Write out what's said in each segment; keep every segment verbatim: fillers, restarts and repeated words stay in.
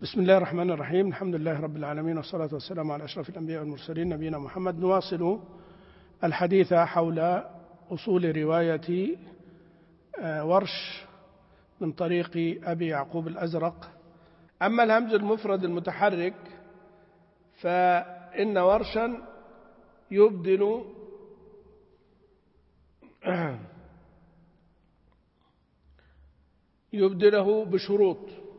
بسم الله الرحمن الرحيم. الحمد لله رب العالمين، والصلاة والسلام على أشرف الأنبياء والمرسلين نبينا محمد. نواصل الحديث حول أصول رواية ورش من طريق أبي يعقوب الأزرق. أما الهمز المفرد المتحرك فإن ورشا يبدل يبدله بشروط.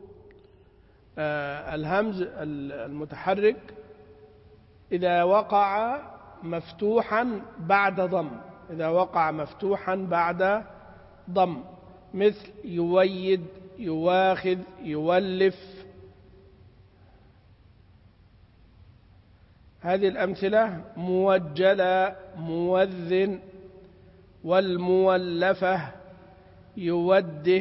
الهمز المتحرك إذا وقع مفتوحا بعد ضم إذا وقع مفتوحا بعد ضم مثل يويد، يواخذ، يولف. هذه الأمثلة موجلة، موذن، والمولفة، يوده.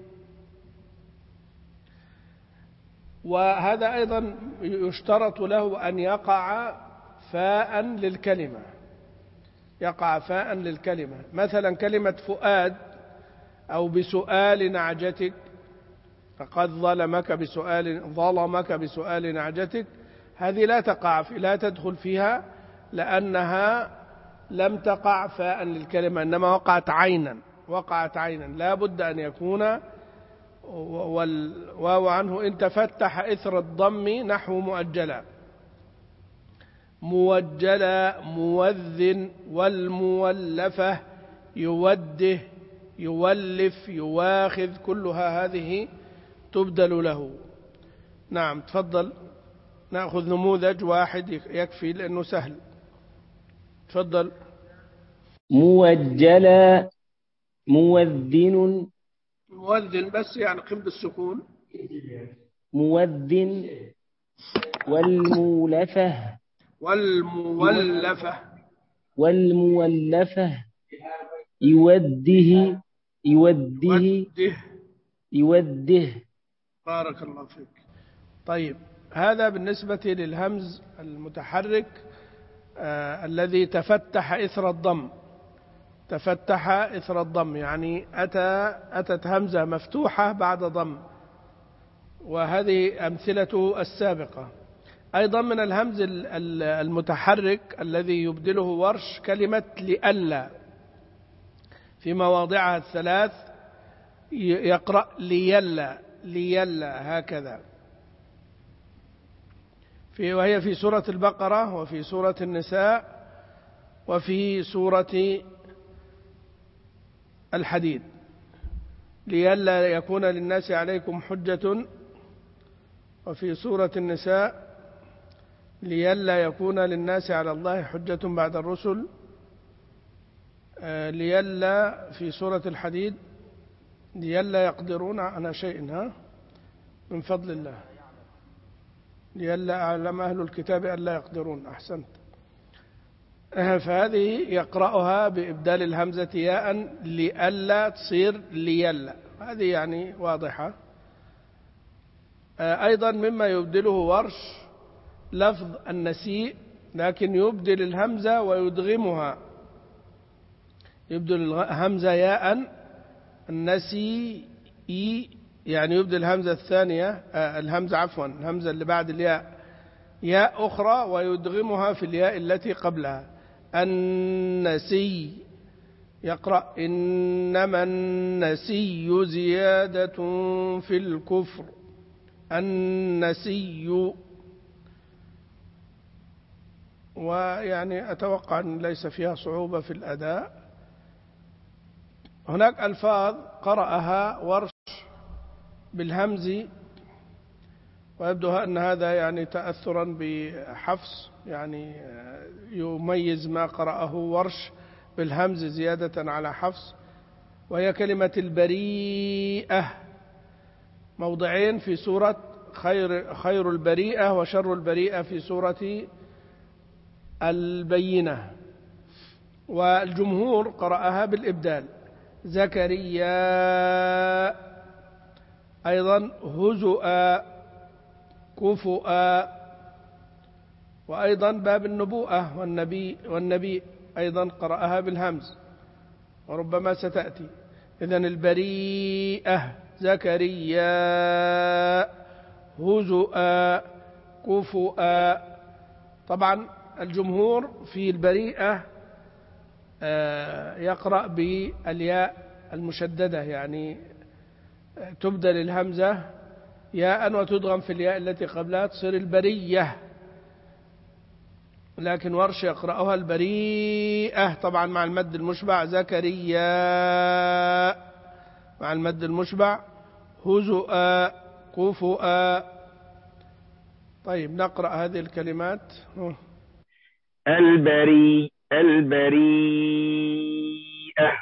وهذا أيضا يشترط له أن يقع فاء للكلمة يقع فاء للكلمة مثلا كلمة فؤاد أو بسؤال نعجتك، فقد ظلمك بسؤال ظلمك بسؤال نعجتك، هذه لا تقع لا تدخل فيها لأنها لم تقع فاء للكلمة، إنما وقعت عينا وقعت عينا لا بد أن يكون والواو عنه إن تفتح إثر الضم نحو مؤجلا. موجلا، موذن، والمولفة، يوده، يولف، يواخذ، كلها هذه تبدل له. نعم تفضل، نأخذ نموذج واحد يكفي لأنه سهل. تفضل. موجلا، موذن، موذن بس يعني قم بالسكون. موذن، والمولفة، والمولفة، والمولفة، يوده، يوده، يوده. يوده. بارك الله فيك. طيب، هذا بالنسبة للهمز المتحرك آه الذي تفتح إثر الضم تفتح إثر الضم يعني أتى أتت همزة مفتوحة بعد ضم، وهذه أمثلة السابقة. أيضا من الهمز المتحرك الذي يبدله ورش كلمة لئلا في مواضعها الثلاث، يقرأ ليلا ليلا هكذا، في وهي في سورة البقرة وفي سورة النساء وفي سورة الحديد. لئلا يكون للناس عليكم حجة، وفي سورة النساء لئلا يكون للناس على الله حجة بعد الرسل. لئلا في سورة الحديد لئلا يقدرون على شيء ها من فضل الله، لئلا أعلم أهل الكتاب ألا يقدرون. أحسنت. فهذه يقرأها بإبدال الهمزة ياء لئلا تصير ليلا، هذه يعني واضحة. أيضا مما يبدله ورش لفظ النسيء، لكن يبدل الهمزة ويدغمها، يبدل الهمزة ياء النسي يعني يبدل الهمزة الثانية الهمزة عفوا الهمزة اللي بعد الياء ياء أخرى ويدغمها في الياء التي قبلها. النسي يقرأ إنما النسي زيادة في الكفر. النسي. ويعني أتوقع أن ليس فيها صعوبة في الأداء. هناك ألفاظ قرأها ورش بالهمز، ويبدو أن هذا يعني تأثرا بحفص، يعني يميز ما قرأه ورش بالهمز زيادة على حفص، وهي كلمة البريئة، موضعين في سورة خير, خير البريئة وشر البريئة في سورة البينة، والجمهور قرأها بالإبدال. زكريا، أيضا هزؤا، كفؤا، وأيضا باب النبوءة والنبي والنبي أيضا قرأها بالهمز، وربما ستأتي. إذن البريئة زكريا، هزؤا كفؤا. طبعا الجمهور في البريئة يقرأ بالياء المشددة، يعني تبدل الهمزة ياء وتدغم في الياء التي قبلها تصير البرية، لكن ورش يقرأها البريئة طبعا مع المد المشبع. زكريا مع المد المشبع. هزؤا كفؤا. طيب نقرأ هذه الكلمات. البري البريئة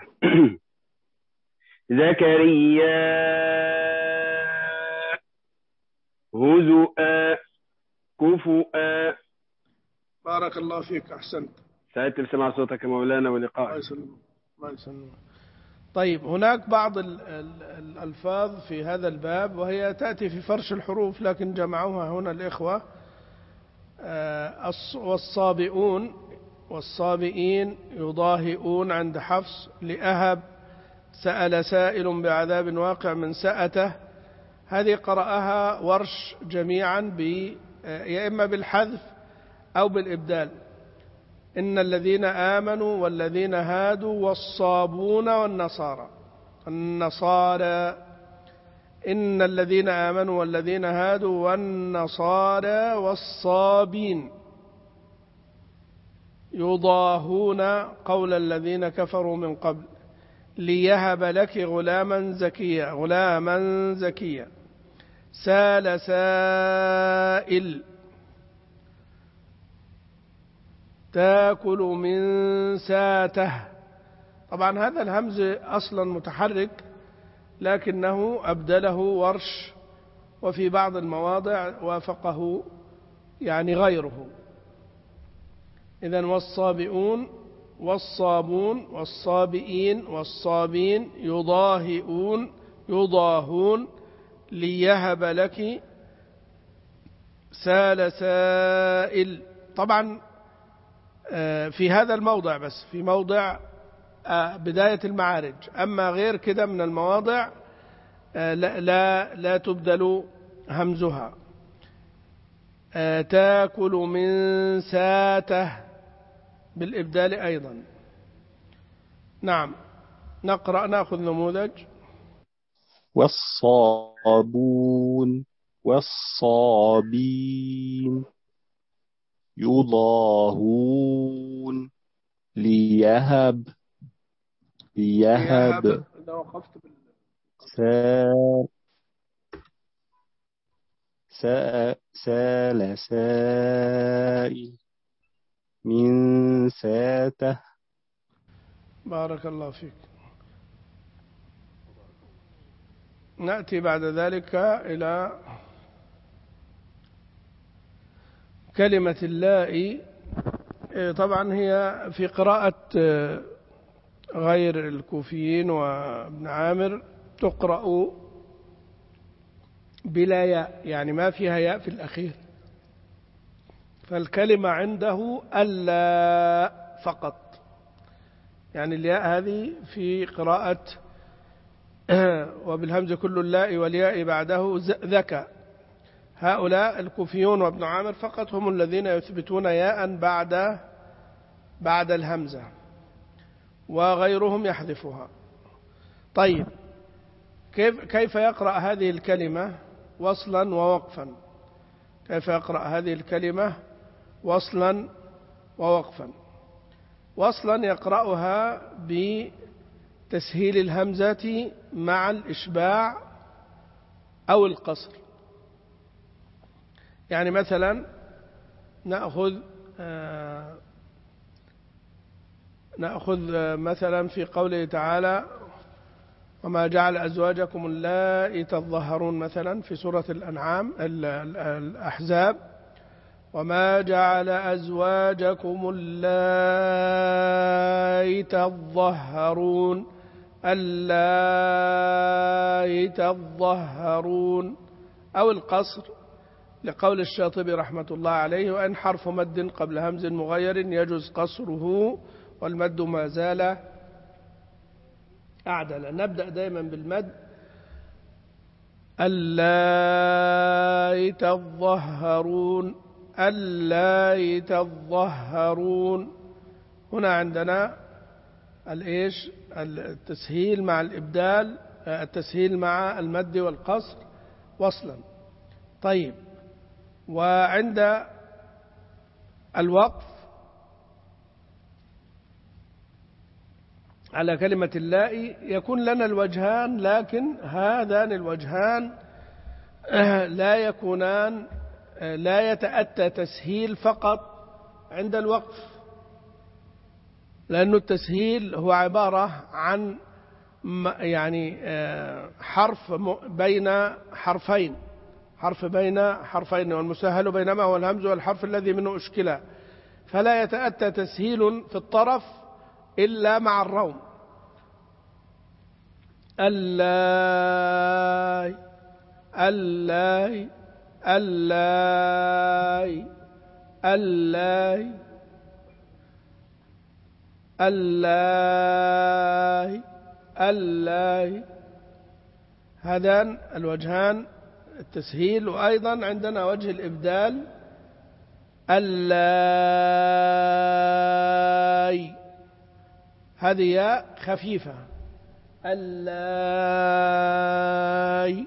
زكريا هزؤا كفؤا. بارك الله فيك، أحسنت. سعدت بسمع صوتك مولانا ولقائك. الله يسلمك. الله يسلمك. طيب هناك بعض الألفاظ في هذا الباب وهي تأتي في فرش الحروف لكن جمعوها هنا الإخوة. والصابئون والصابئين يضاهئون عند حفص لأهب. سأل سائل بعذاب واقع من سأته. هذه قرأها ورش جميعا ب يا إما بالحذف أو بالإبدال. إن الذين آمنوا والذين هادوا والصابون والنصارى النصارى إن الذين آمنوا والذين هادوا والنصارى والصابين يضاهون قول الذين كفروا من قبل ليهب لك غلاما زكيا غلاما زكيا. سال سائل تاكل من ساته. طبعا هذا الهمز أصلا متحرك لكنه أبدله ورش، وفي بعض المواضع وافقه يعني غيره. إذن والصابئون والصابون والصابئين والصابين يضاهئون يضاهون ليهب لك. سال سائل. طبعا في هذا الموضع بس، في موضع بداية المعارج، أما غير كده من المواضع لا, لا, لا تبدل همزها. تاكل من ساته بالإبدال أيضا. نعم نقرأ نأخذ نموذج. والصابون والصابين يضاهون ليهب ليهب. إذا وقفت بال... سال سال سال سائل من ساته. بارك الله فيك. نأتي بعد ذلك إلى كلمة اللائي. طبعا هي في قراءة غير الكوفيين وابن عامر تقرأ بلا ياء، يعني ما فيها ياء في الأخير، فالكلمة عنده ألا فقط، يعني الياء هذه في قراءة وبالهمز كل اللاء والياء بعده ذكى. هؤلاء الكوفيون وابن عامر فقط هم الذين يثبتون ياء بعد بعد الهمزة، وغيرهم يحذفها. طيب كيف كيف يقرأ هذه الكلمة وصلا ووقفا؟ كيف يقرأ هذه الكلمة وصلا ووقفا؟ وصلا يقرأها بتسهيل الهمزة مع الإشباع أو القصر. يعني مثلا نأخذ آه نأخذ مثلا في قوله تعالى وما جعل أزواجكم اللائي تظهرون مثلا في سورة الأنعام الأحزاب. وما جعل أزواجكم اللائي تظهرون اللائي تظهرون، أو القصر لقول الشاطبي رحمة الله عليه وإن حرف مد قبل همز مغير يجوز قصره والمد ما زال أعدل. نبدأ دائما بالمد اللائي تظهرون، اللائي تظهرون. هنا عندنا الإيش التسهيل مع الإبدال، التسهيل مع المد والقصر وصلا. طيب، وعند الوقف على كلمة اللائي يكون لنا الوجهان، لكن هذان الوجهان لا يكونان، لا يتأتى تسهيل فقط عند الوقف، لأن التسهيل هو عبارة عن يعني حرف بين حرفين، حرف بين حرفين، والمسهل بينما هو الهمز والحرف الذي منه أشكلا، فلا يتأتى تسهيل في الطرف إلا مع الروم. اللاي اللاي اللاي اللاي اللاي اللاي، هذان الوجهان التسهيل. وأيضا عندنا وجه الإبدال، اللاي، هذه ياء خفيفة، اللاي،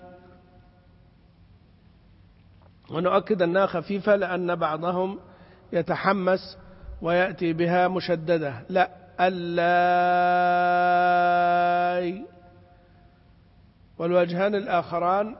ونؤكد أنها خفيفة لأن بعضهم يتحمس ويأتي بها مشددة. لا، اللاي. والوجهان الآخران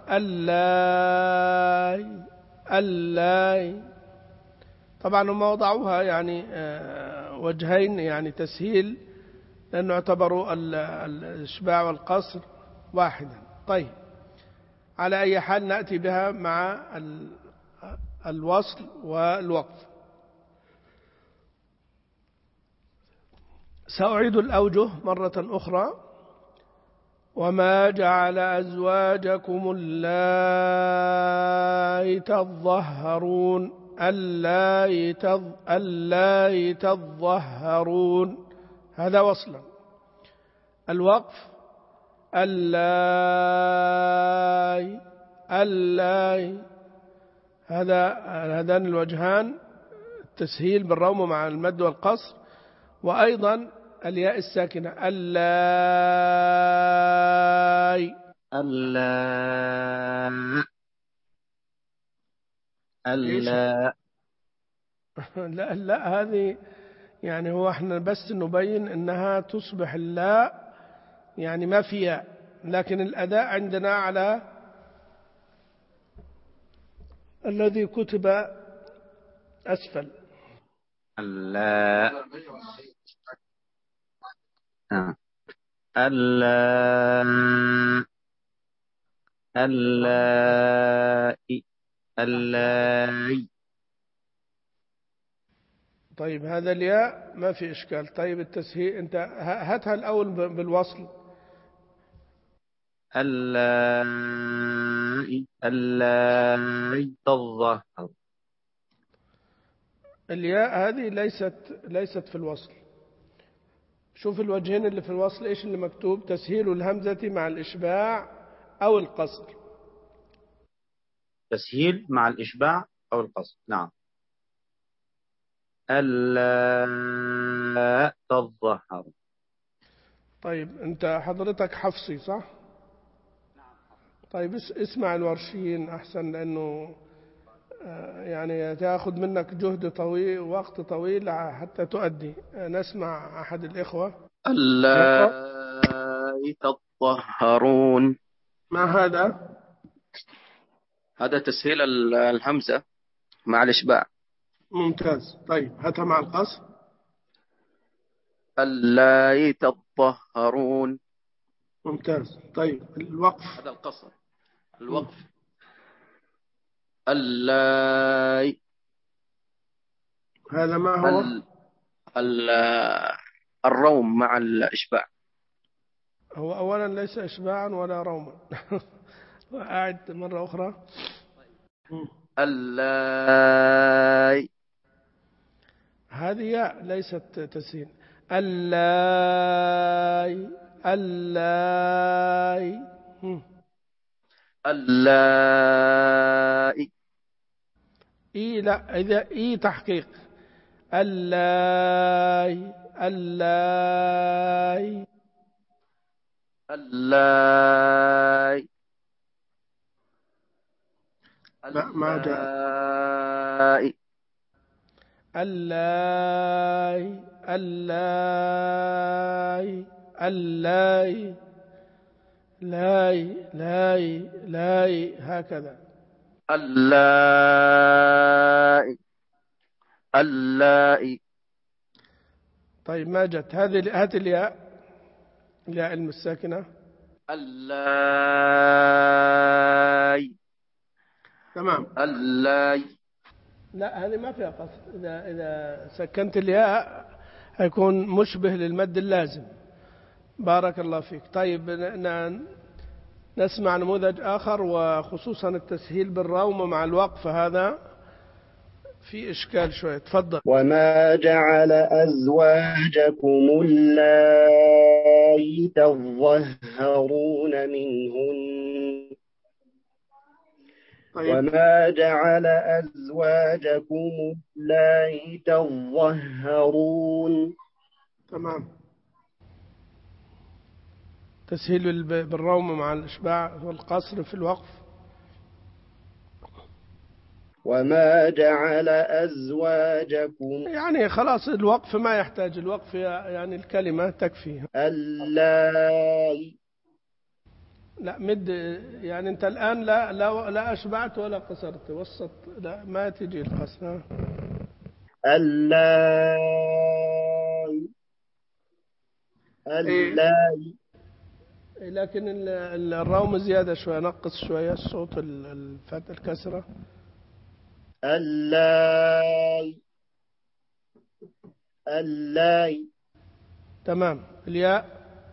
اللاي اللاي. طبعا هم وضعوها يعني وجهين يعني تسهيل، لأنه اعتبروا الإشباع والقصر واحدا. طيب، على أي حال نأتي بها مع الوصل والوقف. سأعيد الأوجه مرة أخرى. وما جعل أزواجكم اللائي تظهرون، اللائي تظ... اللائي تظهرون، هذا وصلا. الوقف اللائي اللائي، هذا هذان الوجهان التسهيل بالروم مع المد والقصر، وأيضا الياء الساكنة اللاي ألا ألا لا لا، هذه يعني هو احنا بس نبين انها تصبح اللاء، يعني ما فيها، لكن الأداء عندنا على الذي كتب أسفل. ألا ألا ألا ألا. طيب، هذا الياء ما في إشكال. طيب، التسهيل أنت هاتها الأول بالوصل. ألا ألا تظهر. الياء هذه ليست ليست في الوصل. شوف الوجهين اللي في الوصل إيش اللي مكتوب: تسهيل الهمزة مع الإشباع أو القصر. تسهيل مع الإشباع أو القصر، نعم. ألا تظهر. طيب، أنت حضرتك حفصي صح؟ طيب، اسمع الورشيين أحسن، لأنه يعني تأخذ منك جهد طويل ووقت طويل حتى تؤدي. نسمع أحد الإخوة. ألا تظهرون. ما هذا؟ هذا تسهيل الهمزة مع الإشباع. ممتاز. طيب، هاتها مع القصر. ألا تظهرون. ممتاز. طيب، الوقف. هذا القصر. الوقف ألا. هذا ما هو؟ ال... ال... الروم مع الإشباع. هو أولا ليس إشباعا ولا روما. وأعد مرة أخرى. ألا. هذه ياء ليست تسهيل. اللاي اللاي. اللائي. إي لا، إذا إي تحقيق. اللاي اللاي اللائي. لا ما جاء. اللائي. اللاي اللاي اللاي لاي لاي لاي هكذا. اللائي. اللائي. طيب ما جت هذه، هات الياء، الياء الساكنة. اللائي. تمام. اللائي. لا هذه ما فيها قصر، إذا إذا سكنت الياء هيكون مشبه للمد اللازم. بارك الله فيك. طيب ن- نسمع نموذج آخر، وخصوصا التسهيل بالروم مع الوقف هذا في إشكال شوية. تفضل. وما جعل أزواجكم اللائي تظهرون منهن طيب. وما جعل أزواجكم اللائي تظهرون. تمام. تسهيل بالروم مع الإشباع والقصر في الوقف. وما جعل أزواجكم يعني خلاص الوقف ما يحتاج الوقف، يعني الكلمة تكفي. اللائي. لا مد، يعني أنت الآن لا لا لا أشبعت ولا قصرت، وسط لا ما تجي القصر. اللائي. اللائي. لكن ال- الروم زيادة شوية، نقص شوية الصوت، الفتح الكسرة. اللائي. اللائي. تمام. الياء.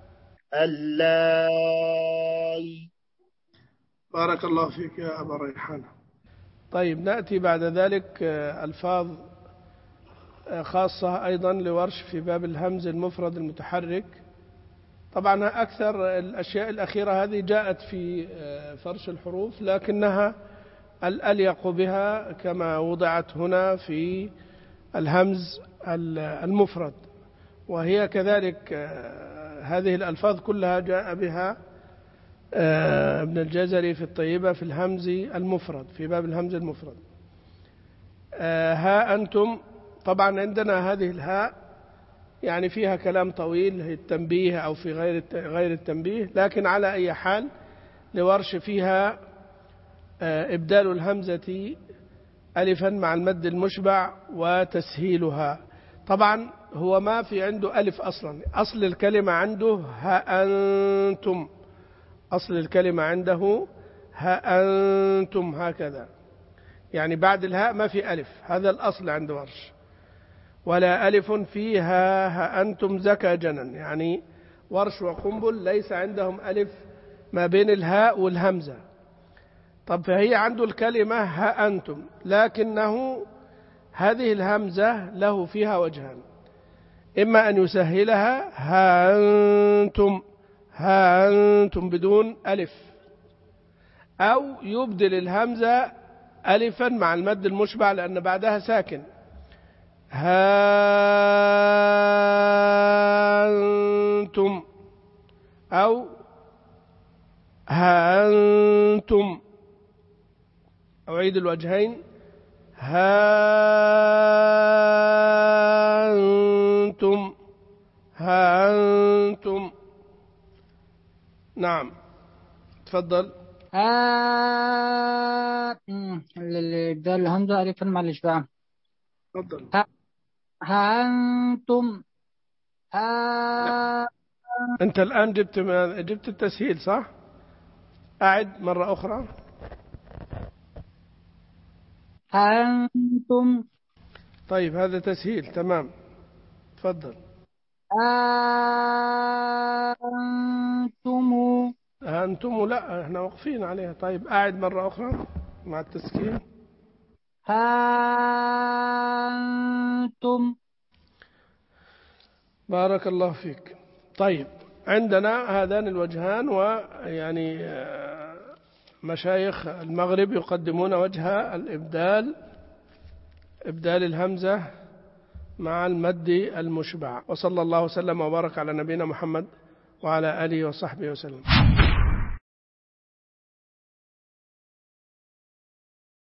اللائي. بارك الله فيك يا أبا ريحان. طيب نأتي بعد ذلك آه، ألفاظ آه، خاصة أيضا لورش في باب الهمز المفرد المتحرك. طبعا أكثر الأشياء الأخيرة هذه جاءت في آه، فرش الحروف، لكنها الأليق بها كما وضعت هنا في الهمز المفرد، وهي كذلك آه، هذه الألفاظ كلها جاء بها آه، ابن الجزري في الطيبة في الهمز المفرد، في باب الهمز المفرد. آه، ها أنتم. طبعا عندنا هذه الهاء يعني فيها كلام طويل، هي التنبيه أو في غير غير التنبيه، لكن على أي حال لورش فيها آه، إبدال الهمزة ألفا مع المد المشبع وتسهيلها. طبعا هو ما في عنده ألف أصلا، أصل الكلمة عنده ها أنتم، أصل الكلمة عنده ها أنتم هكذا، يعني بعد الهاء ما في ألف، هذا الأصل عند ورش. ولا ألف فيها ها أنتم زكى جنن، يعني ورش وقنبل ليس عندهم ألف ما بين الهاء والهمزة. طب فهي عنده الكلمة ها أنتم، لكنه هذه الهمزة له فيها وجهان، إما أن يسهلها ها أنتم ها أنتم بدون ألف، أو يبدل الهمزة ألفا مع المد المشبع لأن بعدها ساكن، ها أنتم، أو ها أنتم. أعيد الوجهين، ها أنتم ها أنتم. نعم تفضل. ها الإبدال الهمزة ألفا مع الإشباع. تفضل. ها ها أنتم ها. أنت الآن جبت جبت التسهيل صح؟ أعد مرة أخرى. ها أنتم. طيب هذا تسهيل تمام. تفضل. ها أنتم. أنتم لا احنا واقفين عليها. طيب أعد مرة أخرى مع التسكين. ها أنتم. بارك الله فيك. طيب عندنا هذان الوجهان، ويعني مشايخ المغرب يقدمون وجه الإبدال، إبدال الهمزة مع المد المشبع. وصلى الله وسلم وبارك على نبينا محمد وعلى آله وصحبه وسلم.